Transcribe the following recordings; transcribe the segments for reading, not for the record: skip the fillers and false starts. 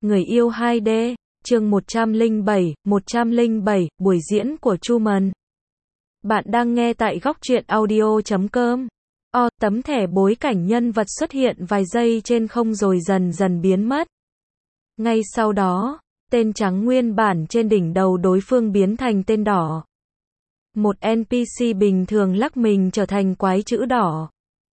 Người yêu 2D, chương 107, buổi diễn của Truman. Bạn đang nghe tại góc truyện audio.com. Tấm thẻ bối cảnh nhân vật xuất hiện vài giây trên không rồi dần dần biến mất. Ngay sau đó, tên trắng nguyên bản trên đỉnh đầu đối phương biến thành tên đỏ. Một NPC bình thường lắc mình trở thành quái chữ đỏ.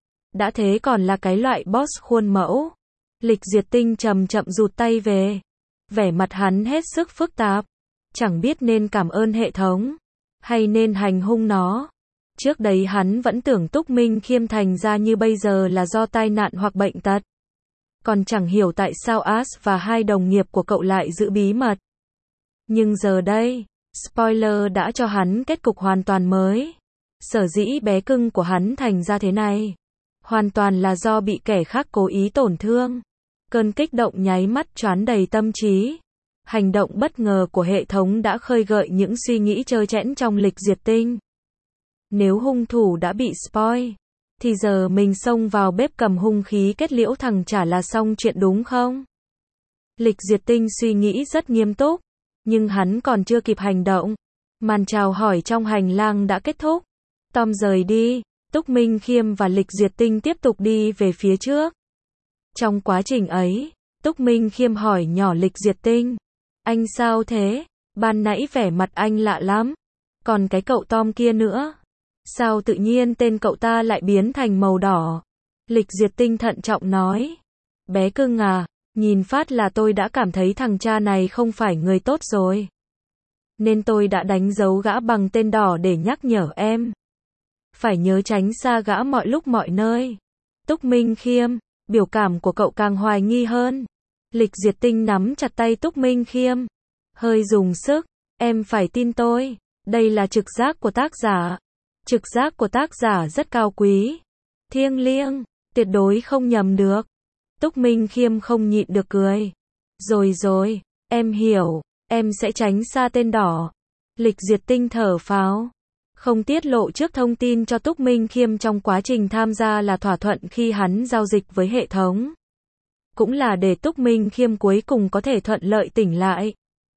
Đã thế còn là cái loại boss khuôn mẫu. Lịch Diệt Tinh chậm chậm rụt tay về. Vẻ mặt hắn hết sức phức tạp. Chẳng biết nên cảm ơn hệ thống, hay nên hành hung nó. Trước đấy hắn vẫn tưởng Túc Minh Khiêm thành ra như bây giờ là do tai nạn hoặc bệnh tật. Còn chẳng hiểu tại sao Ash và hai đồng nghiệp của cậu lại giữ bí mật. Nhưng giờ đây, spoiler đã cho hắn kết cục hoàn toàn mới. Sở dĩ bé cưng của hắn thành ra thế này, hoàn toàn là do bị kẻ khác cố ý tổn thương. Cơn kích động nháy mắt choán đầy tâm trí. Hành động bất ngờ của hệ thống đã khơi gợi những suy nghĩ trơ trẽn trong Lịch Diệt Tinh. Nếu hung thủ đã bị spoil, thì giờ mình xông vào bếp cầm hung khí kết liễu thằng chả là xong chuyện đúng không? Lịch Diệt Tinh suy nghĩ rất nghiêm túc, nhưng hắn còn chưa kịp hành động. Màn chào hỏi trong hành lang đã kết thúc. Tom rời đi, Túc Minh Khiêm và Lịch Diệt Tinh tiếp tục đi về phía trước. Trong quá trình ấy, Túc Minh Khiêm hỏi nhỏ Lịch Diệt Tinh: "Anh sao thế? Ban nãy vẻ mặt anh lạ lắm. Còn cái cậu Tom kia nữa, sao tự nhiên tên cậu ta lại biến thành màu đỏ?" Lịch Diệt Tinh thận trọng nói: "Bé cưng à, nhìn phát là tôi đã cảm thấy thằng cha này không phải người tốt rồi. Nên tôi đã đánh dấu gã bằng tên đỏ để nhắc nhở em. Phải nhớ tránh xa gã mọi lúc mọi nơi." Túc Minh Khiêm, biểu cảm của cậu càng hoài nghi hơn. Lịch Diệt Tinh nắm chặt tay Túc Minh Khiêm, hơi dùng sức: "Em phải tin tôi, đây là trực giác của tác giả. Trực giác của tác giả rất cao quý, thiêng liêng, tuyệt đối không nhầm được." Túc Minh Khiêm không nhịn được cười. Rồi, em hiểu, em sẽ tránh xa tên đỏ." Lịch Diệt Tinh thở phào. Không tiết lộ trước thông tin cho Túc Minh Khiêm trong quá trình tham gia là thỏa thuận khi hắn giao dịch với hệ thống. Cũng là để Túc Minh Khiêm cuối cùng có thể thuận lợi tỉnh lại.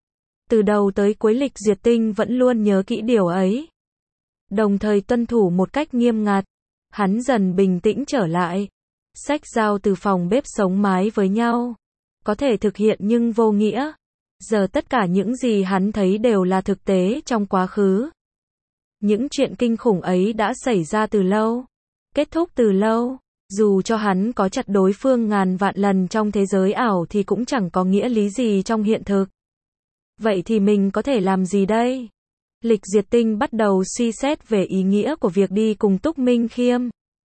Từ đầu tới cuối Lịch Diệt Tinh vẫn luôn nhớ kỹ điều ấy, đồng thời tuân thủ một cách nghiêm ngặt. Hắn dần bình tĩnh trở lại. Xách dao từ phòng bếp sống mái với nhau. Có thể thực hiện nhưng vô nghĩa. Giờ tất cả những gì hắn thấy đều là thực tế trong quá khứ. Những chuyện kinh khủng ấy đã xảy ra từ lâu, kết thúc từ lâu. Dù cho hắn có chặt đối phương ngàn vạn lần trong thế giới ảo thì cũng chẳng có nghĩa lý gì trong hiện thực. Vậy thì mình có thể làm gì đây? Lịch Diệt Tinh bắt đầu suy xét về ý nghĩa của việc đi cùng Túc Minh Khiêm.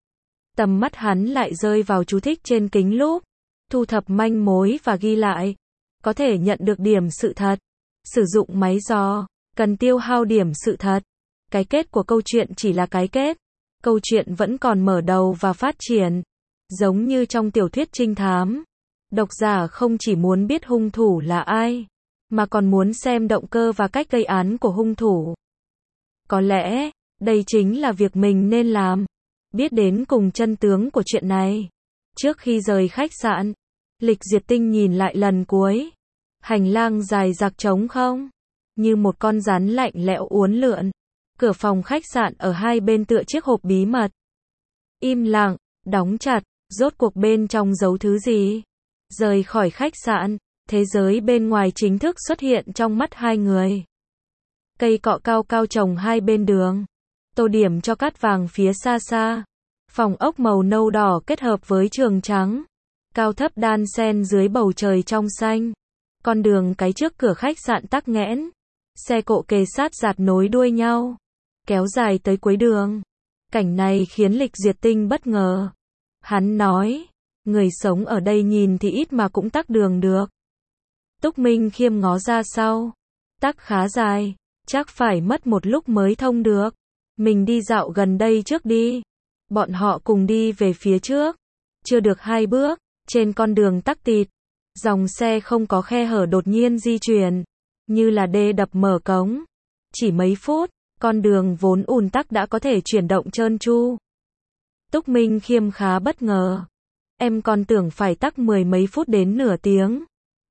Tầm mắt hắn lại rơi vào chú thích trên kính lúp, thu thập manh mối và ghi lại. Có thể nhận được điểm sự thật. Sử dụng máy dò, cần tiêu hao điểm sự thật. Cái kết của câu chuyện chỉ là cái kết. Câu chuyện vẫn còn mở đầu và phát triển. Giống như trong tiểu thuyết trinh thám, độc giả không chỉ muốn biết hung thủ là ai, mà còn muốn xem động cơ và cách gây án của hung thủ. Có lẽ, đây chính là việc mình nên làm. Biết đến cùng chân tướng của chuyện này. Trước khi rời khách sạn, Lịch Diệt Tinh nhìn lại lần cuối. Hành lang dài dặc trống không, như một con rắn lạnh lẽo uốn lượn. Cửa phòng khách sạn ở hai bên tựa chiếc hộp bí mật. Im lặng, đóng chặt, rốt cuộc bên trong giấu thứ gì? Rời khỏi khách sạn, thế giới bên ngoài chính thức xuất hiện trong mắt hai người. Cây cọ cao cao trồng hai bên đường, tô điểm cho cát vàng phía xa xa. Phòng ốc màu nâu đỏ kết hợp với trường trắng, cao thấp đan xen dưới bầu trời trong xanh. Con đường cái trước cửa khách sạn tắc nghẽn, xe cộ kề sát rạt nối đuôi nhau, kéo dài tới cuối đường. Cảnh này khiến Lịch Diệt Tinh bất ngờ. Hắn nói, người sống ở đây nhìn thì ít mà cũng tắc đường được. Túc Minh Khiêm ngó ra sau. Tắc khá dài, chắc phải mất một lúc mới thông được. Mình đi dạo gần đây trước đi. Bọn họ cùng đi về phía trước. Chưa được 2 bước, trên con đường tắc tịt, dòng xe không có khe hở đột nhiên di chuyển, như là đê đập mở cống. Chỉ mấy phút, con đường vốn ùn tắc đã có thể chuyển động trơn tru. Túc Minh Khiêm khá bất ngờ. Em còn tưởng phải tắc 10 mấy phút đến nửa tiếng.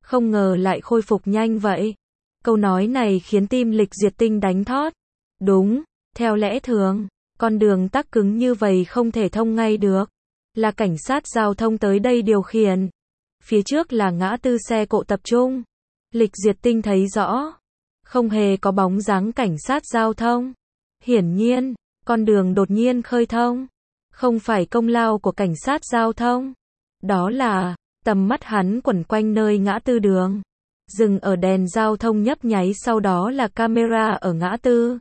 Không ngờ lại khôi phục nhanh vậy. Câu nói này khiến tim Lịch Diệt Tinh đánh thót. Đúng, theo lẽ thường, con đường tắc cứng như vậy không thể thông ngay được. Là cảnh sát giao thông tới đây điều khiển. Phía trước là ngã tư xe cộ tập trung. Lịch Diệt Tinh thấy rõ. Không hề có bóng dáng cảnh sát giao thông. Hiển nhiên, con đường đột nhiên khơi thông. Không phải công lao của cảnh sát giao thông. Đó là, tầm mắt hắn quẩn quanh nơi ngã tư đường. Dừng ở đèn giao thông nhấp nháy, sau đó là camera ở ngã tư.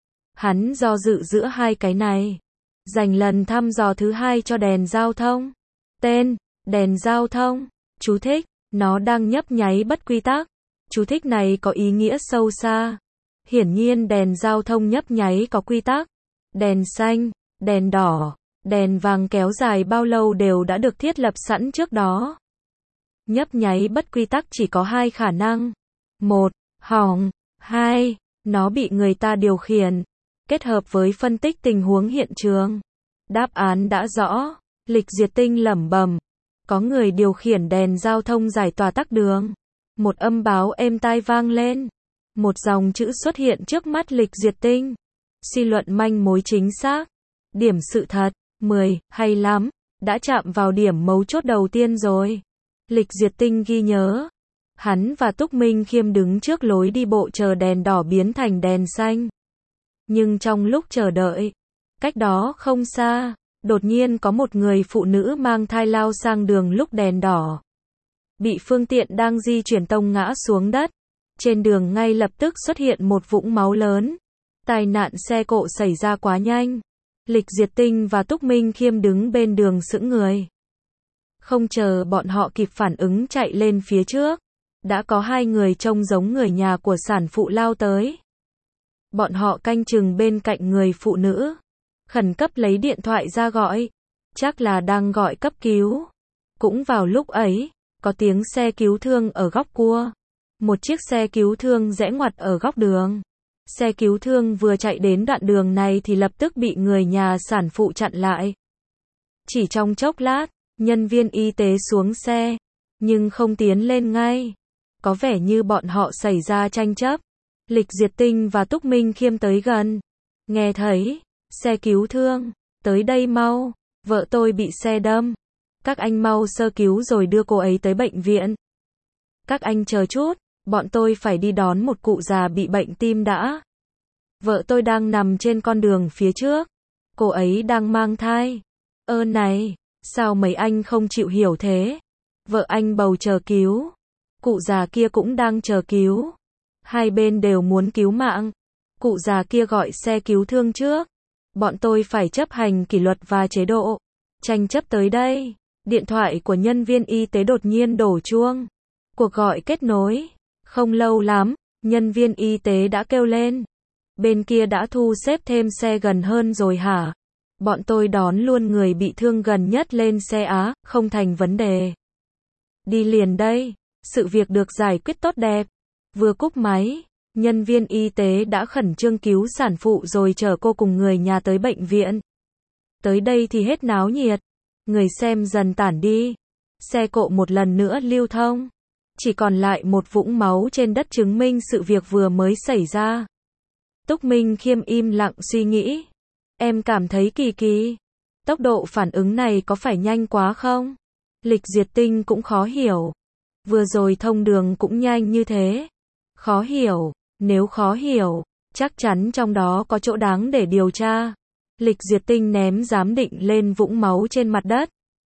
Hắn do dự giữa hai cái này. Dành lần thăm dò thứ hai cho đèn giao thông. Tên, đèn giao thông. Chú thích, nó đang nhấp nháy bất quy tắc. Chú thích này có ý nghĩa sâu xa. Hiển nhiên đèn giao thông nhấp nháy có quy tắc. Đèn xanh, đèn đỏ, đèn vàng kéo dài bao lâu đều đã được thiết lập sẵn trước đó. Nhấp nháy bất quy tắc chỉ có hai khả năng. Một, hỏng. Hai, nó bị người ta điều khiển. Kết hợp với phân tích tình huống hiện trường. Đáp án đã rõ. Lịch Diệt Tinh lẩm bẩm. Có người điều khiển đèn giao thông giải tỏa tắc đường. Một âm báo êm tai vang lên. Một dòng chữ xuất hiện trước mắt Lịch Diệt Tinh. Suy luận manh mối chính xác. Điểm sự thật. 10, hay lắm. Đã chạm vào điểm mấu chốt đầu tiên rồi. Lịch Diệt Tinh ghi nhớ. Hắn và Túc Minh Khiêm đứng trước lối đi bộ chờ đèn đỏ biến thành đèn xanh. Nhưng trong lúc chờ đợi, cách đó không xa, đột nhiên có một người phụ nữ mang thai lao sang đường lúc đèn đỏ. Bị phương tiện đang di chuyển tông ngã xuống đất. Trên đường ngay lập tức xuất hiện một vũng máu lớn. Tai nạn xe cộ xảy ra quá nhanh. Lịch Diệt Tinh và Túc Minh Khiêm đứng bên đường sững người. Không chờ bọn họ kịp phản ứng chạy lên phía trước. Đã có hai người trông giống người nhà của sản phụ lao tới. Bọn họ canh chừng bên cạnh người phụ nữ. Khẩn cấp lấy điện thoại ra gọi. Chắc là đang gọi cấp cứu. Cũng vào lúc ấy, có tiếng xe cứu thương ở góc cua. Một chiếc xe cứu thương rẽ ngoặt ở góc đường. Xe cứu thương vừa chạy đến đoạn đường này thì lập tức bị người nhà sản phụ chặn lại. Chỉ trong chốc lát, nhân viên y tế xuống xe, nhưng không tiến lên ngay. Có vẻ như bọn họ xảy ra tranh chấp. Lịch Diệt Tinh và Túc Minh Khiêm tới gần. Nghe thấy, xe cứu thương, tới đây mau, vợ tôi bị xe đâm. Các anh mau sơ cứu rồi đưa cô ấy tới bệnh viện. Các anh chờ chút, bọn tôi phải đi đón một cụ già bị bệnh tim đã. Vợ tôi đang nằm trên con đường phía trước. Cô ấy đang mang thai. Này, sao mấy anh không chịu hiểu thế? Vợ anh bầu chờ cứu. Cụ già kia cũng đang chờ cứu. Hai bên đều muốn cứu mạng. Cụ già kia gọi xe cứu thương trước. Bọn tôi phải chấp hành kỷ luật và chế độ. Tranh chấp tới đây. Điện thoại của nhân viên y tế đột nhiên đổ chuông. Cuộc gọi kết nối. Không lâu lắm, nhân viên y tế đã kêu lên. Bên kia đã thu xếp thêm xe gần hơn rồi hả? Bọn tôi đón luôn người bị thương gần nhất lên xe á, không thành vấn đề. Đi liền đây. Sự việc được giải quyết tốt đẹp. Vừa cúp máy, nhân viên y tế đã khẩn trương cứu sản phụ rồi chở cô cùng người nhà tới bệnh viện. Tới đây thì hết náo nhiệt. Người xem dần tản đi. Xe cộ một lần nữa lưu thông. Chỉ còn lại một vũng máu trên đất chứng minh sự việc vừa mới xảy ra. Túc Minh Khiêm im lặng suy nghĩ. Em cảm thấy kỳ kỳ. Tốc độ phản ứng này có phải nhanh quá không? Lịch Diệt Tinh cũng khó hiểu. Vừa rồi thông đường cũng nhanh như thế. Khó hiểu. Nếu khó hiểu, chắc chắn trong đó có chỗ đáng để điều tra. Lịch Diệt Tinh ném giám định lên vũng máu trên mặt đất.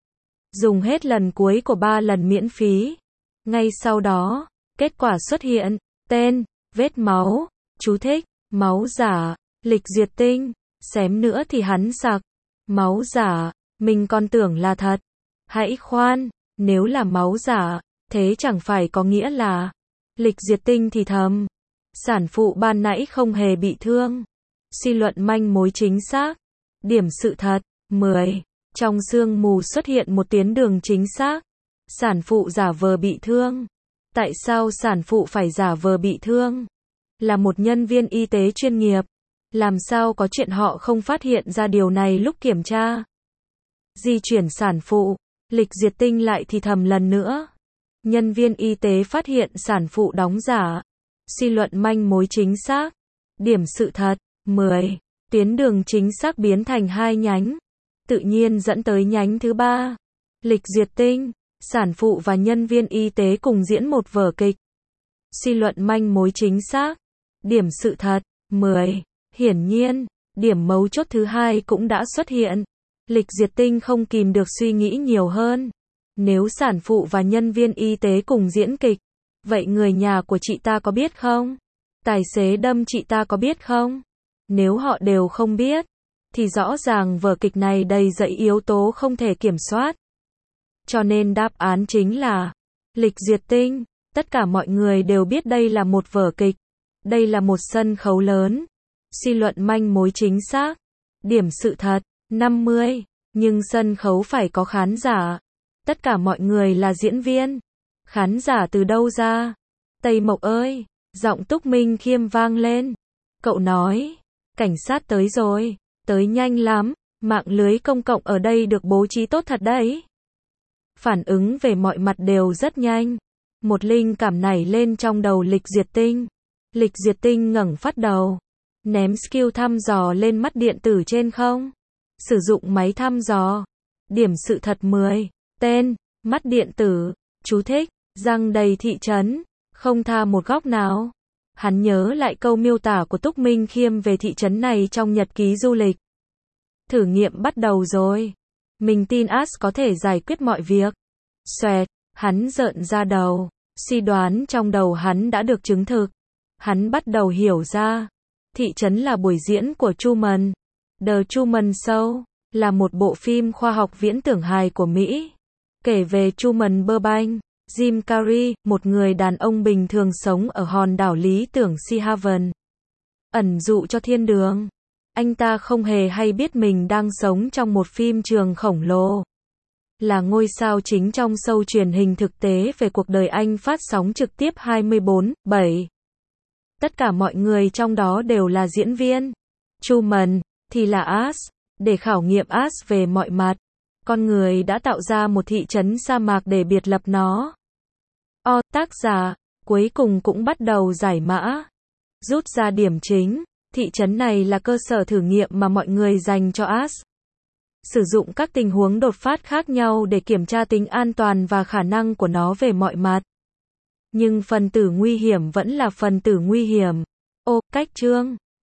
Dùng hết lần cuối của 3 lần miễn phí. Ngay sau đó, kết quả xuất hiện. Tên, vết máu, chú thích, máu giả, Lịch Diệt Tinh. Xém nữa thì hắn sặc. Máu giả, mình còn tưởng là thật. Hãy khoan, nếu là máu giả, thế chẳng phải có nghĩa là. Lịch Diệt Tinh thì thầm. Sản phụ ban nãy không hề bị thương. Suy luận manh mối chính xác. Điểm sự thật. 10. Trong sương mù xuất hiện một tuyến đường chính xác. Sản phụ giả vờ bị thương. Tại sao sản phụ phải giả vờ bị thương? Là một nhân viên y tế chuyên nghiệp. Làm sao có chuyện họ không phát hiện ra điều này lúc kiểm tra? Di chuyển sản phụ. Lịch Diệt Tinh lại thì thầm lần nữa. Nhân viên y tế phát hiện sản phụ đóng giả. Suy luận manh mối chính xác. Điểm sự thật. 10. Tuyến đường chính xác biến thành 2 nhánh. Tự nhiên dẫn tới nhánh thứ 3. Lịch duyệt tinh. Sản phụ và nhân viên y tế cùng diễn một vở kịch. Suy luận manh mối chính xác. Điểm sự thật. 10. Hiển nhiên, điểm mấu chốt thứ 2 cũng đã xuất hiện. Lịch duyệt tinh không kìm được suy nghĩ nhiều hơn. Nếu sản phụ và nhân viên y tế cùng diễn kịch, vậy người nhà của chị ta có biết không? Tài xế đâm chị ta có biết không? Nếu họ đều không biết, thì rõ ràng vở kịch này đầy dẫy yếu tố không thể kiểm soát. Cho nên đáp án chính là lịch duyệt tinh. Tất cả mọi người đều biết đây là một vở kịch. Đây là một sân khấu lớn. Suy luận manh mối chính xác. Điểm sự thật. 50. Nhưng sân khấu phải có khán giả. Tất cả mọi người là diễn viên. Khán giả từ đâu ra? Tây Mộc ơi! Giọng Túc Minh Khiêm vang lên. Cậu nói. Cảnh sát tới rồi. Tới nhanh lắm. Mạng lưới công cộng ở đây được bố trí tốt thật đấy. Phản ứng về mọi mặt đều rất nhanh. Một linh cảm nảy lên trong đầu lịch duyệt tinh. Lịch duyệt tinh ngẩng phát đầu. Ném skill thăm dò lên mắt điện tử trên không. Sử dụng máy thăm dò. Điểm sự thật 10. Tên, mắt điện tử. Chú thích, răng đầy thị trấn. Không tha một góc nào. Hắn nhớ lại câu miêu tả của Túc Minh Khiêm về thị trấn này trong nhật ký du lịch. Thử nghiệm bắt đầu rồi. Mình tin As có thể giải quyết mọi việc. Xoẹt, hắn rợn ra đầu. Suy đoán trong đầu hắn đã được chứng thực. Hắn bắt đầu hiểu ra. Thị trấn là buổi diễn của Truman. The Truman Show là một bộ phim khoa học viễn tưởng hài của Mỹ. Kể về Truman Burbank, Jim Carrey, một người đàn ông bình thường sống ở hòn đảo lý tưởng Sea Haven. Ẩn dụ cho thiên đường. Anh ta không hề hay biết mình đang sống trong một phim trường khổng lồ. Là ngôi sao chính trong show truyền hình thực tế về cuộc đời anh phát sóng trực tiếp 24/7. Tất cả mọi người trong đó đều là diễn viên. Truman thì là As. Để khảo nghiệm As về mọi mặt, con người đã tạo ra một thị trấn sa mạc để biệt lập nó. Tác giả cuối cùng cũng bắt đầu giải mã. Rút ra điểm chính. Thị trấn này là cơ sở thử nghiệm mà mọi người dành cho As. Sử dụng các tình huống đột phát khác nhau để kiểm tra tính an toàn và khả năng của nó về mọi mặt. Nhưng phần tử nguy hiểm vẫn là phần tử nguy hiểm. Cách chương